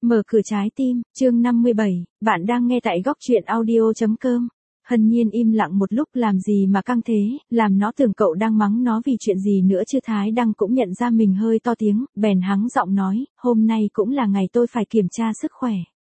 Mở cửa trái tim, chương 57, bạn đang nghe tại góc truyện audio.com. Hân Nhiên im lặng một lúc, làm gì mà căng thế, làm nó tưởng cậu đang mắng nó vì chuyện gì nữa chứ. Thái Đăng cũng nhận ra mình hơi to tiếng, bèn hắng giọng nói, hôm nay cũng là ngày tôi phải kiểm tra sức khỏe.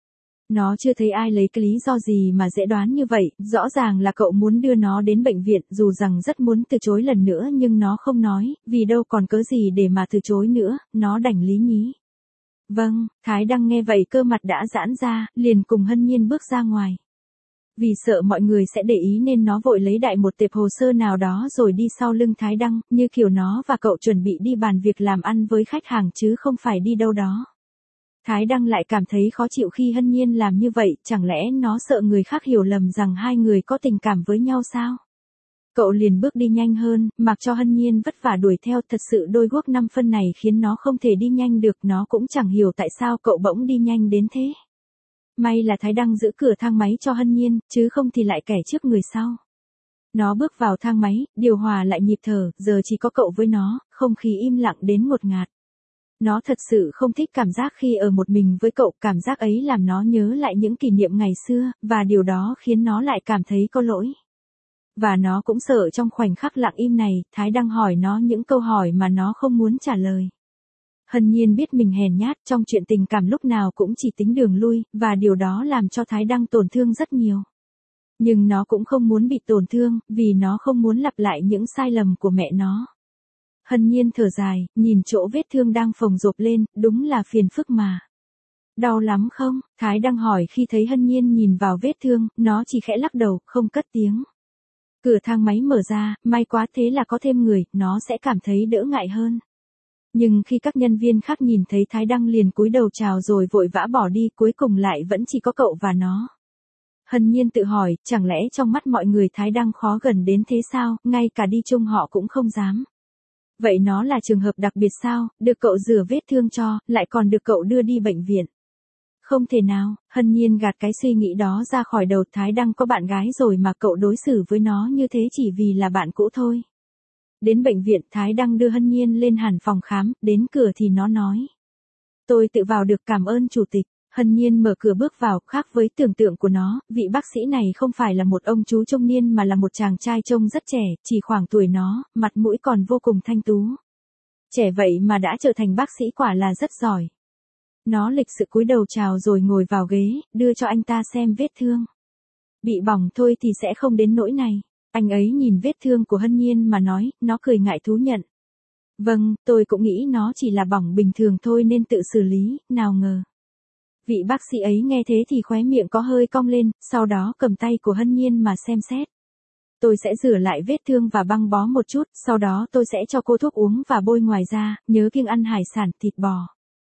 Nó chưa thấy ai lấy cái lý do gì mà dễ đoán như vậy, rõ ràng là cậu muốn đưa nó đến bệnh viện, dù rằng rất muốn từ chối lần nữa nhưng nó không nói, vì đâu còn cớ gì để mà từ chối nữa, nó đành lý nhí. Vâng, Thái Đăng nghe vậy cơ mặt đã giãn ra, liền cùng Hân Nhiên bước ra ngoài. Vì sợ mọi người sẽ để ý nên nó vội lấy đại một tệp hồ sơ nào đó rồi đi sau lưng Thái Đăng, như kiểu nó và cậu chuẩn bị đi bàn việc làm ăn với khách hàng chứ không phải đi đâu đó. Thái Đăng lại cảm thấy khó chịu khi Hân Nhiên làm như vậy, chẳng lẽ nó sợ người khác hiểu lầm rằng hai người có tình cảm với nhau sao? Cậu liền bước đi nhanh hơn, mặc cho Hân Nhiên vất vả đuổi theo. Thật sự đôi guốc 5 phân này khiến nó không thể đi nhanh được, nó cũng chẳng hiểu tại sao cậu bỗng đi nhanh đến thế. May là Thái Đăng giữ cửa thang máy cho Hân Nhiên, chứ không thì lại kẻ trước người sau. Nó bước vào thang máy, điều hòa lại nhịp thở, giờ chỉ có cậu với nó, không khí im lặng đến ngột ngạt. Nó thật sự không thích cảm giác khi ở một mình với cậu, cảm giác ấy làm nó nhớ lại những kỷ niệm ngày xưa, và điều đó khiến nó lại cảm thấy có lỗi. Và nó cũng sợ trong khoảnh khắc lặng im này, Thái Đăng hỏi nó những câu hỏi mà nó không muốn trả lời. Hân Nhiên biết mình hèn nhát, trong chuyện tình cảm lúc nào cũng chỉ tính đường lui, và điều đó làm cho Thái Đăng tổn thương rất nhiều. Nhưng nó cũng không muốn bị tổn thương, vì nó không muốn lặp lại những sai lầm của mẹ nó. Hân Nhiên thở dài, nhìn chỗ vết thương đang phồng rộp lên, đúng là phiền phức mà. Đau lắm không? Thái Đăng hỏi khi thấy Hân Nhiên nhìn vào vết thương, nó chỉ khẽ lắc đầu, không cất tiếng. Cửa thang máy mở ra, may quá thế là có thêm người, nó sẽ cảm thấy đỡ ngại hơn. Nhưng khi các nhân viên khác nhìn thấy Thái Đăng liền cúi đầu chào rồi vội vã bỏ đi, cuối cùng lại vẫn chỉ có cậu và nó. Hân Nhiên tự hỏi, chẳng lẽ trong mắt mọi người Thái Đăng khó gần đến thế sao, ngay cả đi chung họ cũng không dám. Vậy nó là trường hợp đặc biệt sao, được cậu rửa vết thương cho, lại còn được cậu đưa đi bệnh viện. Không thể nào, Hân Nhiên gạt cái suy nghĩ đó ra khỏi đầu. Thái Đăng có bạn gái rồi mà cậu đối xử với nó như thế chỉ vì là bạn cũ thôi. Đến bệnh viện, Thái Đăng đưa Hân Nhiên lên hẳn phòng khám, đến cửa thì nó nói. Tôi tự vào được, cảm ơn chủ tịch. Hân Nhiên mở cửa bước vào, khác với tưởng tượng của nó, vị bác sĩ này không phải là một ông chú trung niên mà là một chàng trai trông rất trẻ, chỉ khoảng tuổi nó, mặt mũi còn vô cùng thanh tú. Trẻ vậy mà đã trở thành bác sĩ quả là rất giỏi. Nó lịch sự cúi đầu chào rồi ngồi vào ghế, đưa cho anh ta xem vết thương. Bị bỏng thôi thì sẽ không đến nỗi này. Anh ấy nhìn vết thương của Hân Nhiên mà nói, nó cười ngại thú nhận. Vâng, tôi cũng nghĩ nó chỉ là bỏng bình thường thôi nên tự xử lý, nào ngờ. Vị bác sĩ ấy nghe thế thì khóe miệng có hơi cong lên, sau đó cầm tay của Hân Nhiên mà xem xét. Tôi sẽ rửa lại vết thương và băng bó một chút, sau đó tôi sẽ cho cô thuốc uống và bôi ngoài ra, nhớ kiêng ăn hải sản, thịt bò.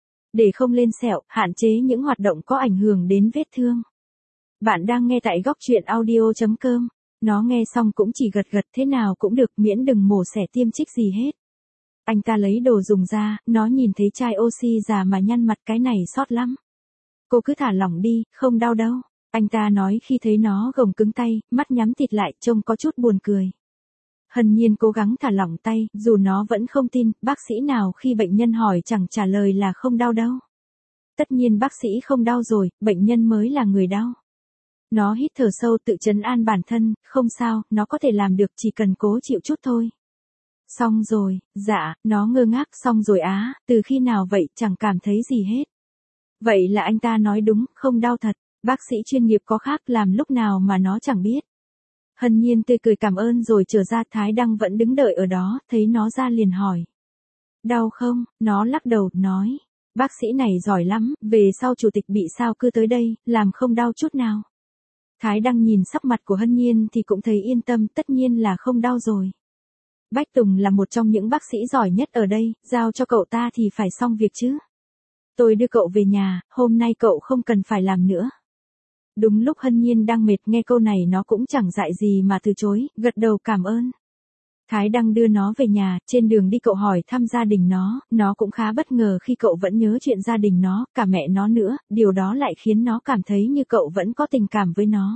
Để không lên sẹo, hạn chế những hoạt động có ảnh hưởng đến vết thương. Bạn đang nghe tại góc truyện audio.com. Nó nghe xong cũng chỉ gật gật, thế nào cũng được, miễn đừng mổ xẻ tiêm trích gì hết. Anh ta lấy đồ dùng ra, nó nhìn thấy chai oxy già mà nhăn mặt, cái này sót lắm. Cô cứ thả lỏng đi, không đau đâu. Anh ta nói khi thấy nó gồng cứng tay, mắt nhắm tịt lại, trông có chút buồn cười. Hân Nhiên cố gắng thả lỏng tay, dù nó vẫn không tin, bác sĩ nào khi bệnh nhân hỏi chẳng trả lời là không đau đâu. Tất nhiên bác sĩ không đau rồi, bệnh nhân mới là người đau. Nó hít thở sâu tự trấn an bản thân, không sao, nó có thể làm được, chỉ cần cố chịu chút thôi. Xong rồi, dạ, nó ngơ ngác, xong rồi á, từ khi nào vậy, chẳng cảm thấy gì hết. Vậy là anh ta nói đúng, không đau thật, bác sĩ chuyên nghiệp có khác, làm lúc nào mà nó chẳng biết. Hân Nhiên tươi cười cảm ơn rồi trở ra. Thái Đăng vẫn đứng đợi ở đó, thấy nó ra liền hỏi. Đau không? Nó lắc đầu, nói. Bác sĩ này giỏi lắm, về sau chủ tịch bị sao cứ tới đây, làm không đau chút nào. Thái Đăng nhìn sắc mặt của Hân Nhiên thì cũng thấy yên tâm, tất nhiên là không đau rồi. Bách Tùng là một trong những bác sĩ giỏi nhất ở đây, giao cho cậu ta thì phải xong việc chứ. Tôi đưa cậu về nhà, hôm nay cậu không cần phải làm nữa. Đúng lúc Hân Nhiên đang mệt, nghe câu này nó cũng chẳng dại gì mà từ chối, gật đầu cảm ơn. Thái Đăng đưa nó về nhà, trên đường đi cậu hỏi thăm gia đình nó cũng khá bất ngờ khi cậu vẫn nhớ chuyện gia đình nó, cả mẹ nó nữa, điều đó lại khiến nó cảm thấy như cậu vẫn có tình cảm với nó.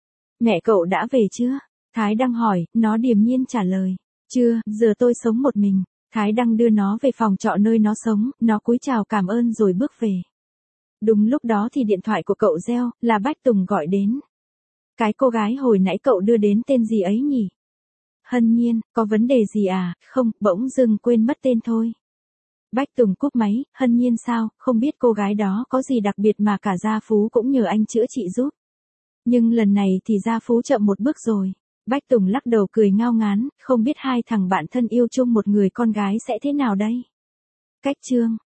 Mẹ cậu đã về chưa? Thái Đăng hỏi, nó điềm nhiên trả lời. Chưa, giờ tôi sống một mình. Thái Đăng đưa nó về phòng trọ nơi nó sống, nó cúi chào cảm ơn rồi bước về. Đúng lúc đó thì điện thoại của cậu reo, là Bách Tùng gọi đến. Cái cô gái hồi nãy cậu đưa đến tên gì ấy nhỉ? Hân Nhiên, có vấn đề gì à? Không, bỗng dưng quên mất tên thôi. Bách Tùng cúp máy, Hân Nhiên sao, không biết cô gái đó có gì đặc biệt mà cả Gia Phú cũng nhờ anh chữa trị giúp. Nhưng lần này thì Gia Phú chậm một bước rồi. Bách Tùng lắc đầu cười ngao ngán, không biết hai thằng bạn thân yêu chung một người con gái sẽ thế nào đây? Cách chương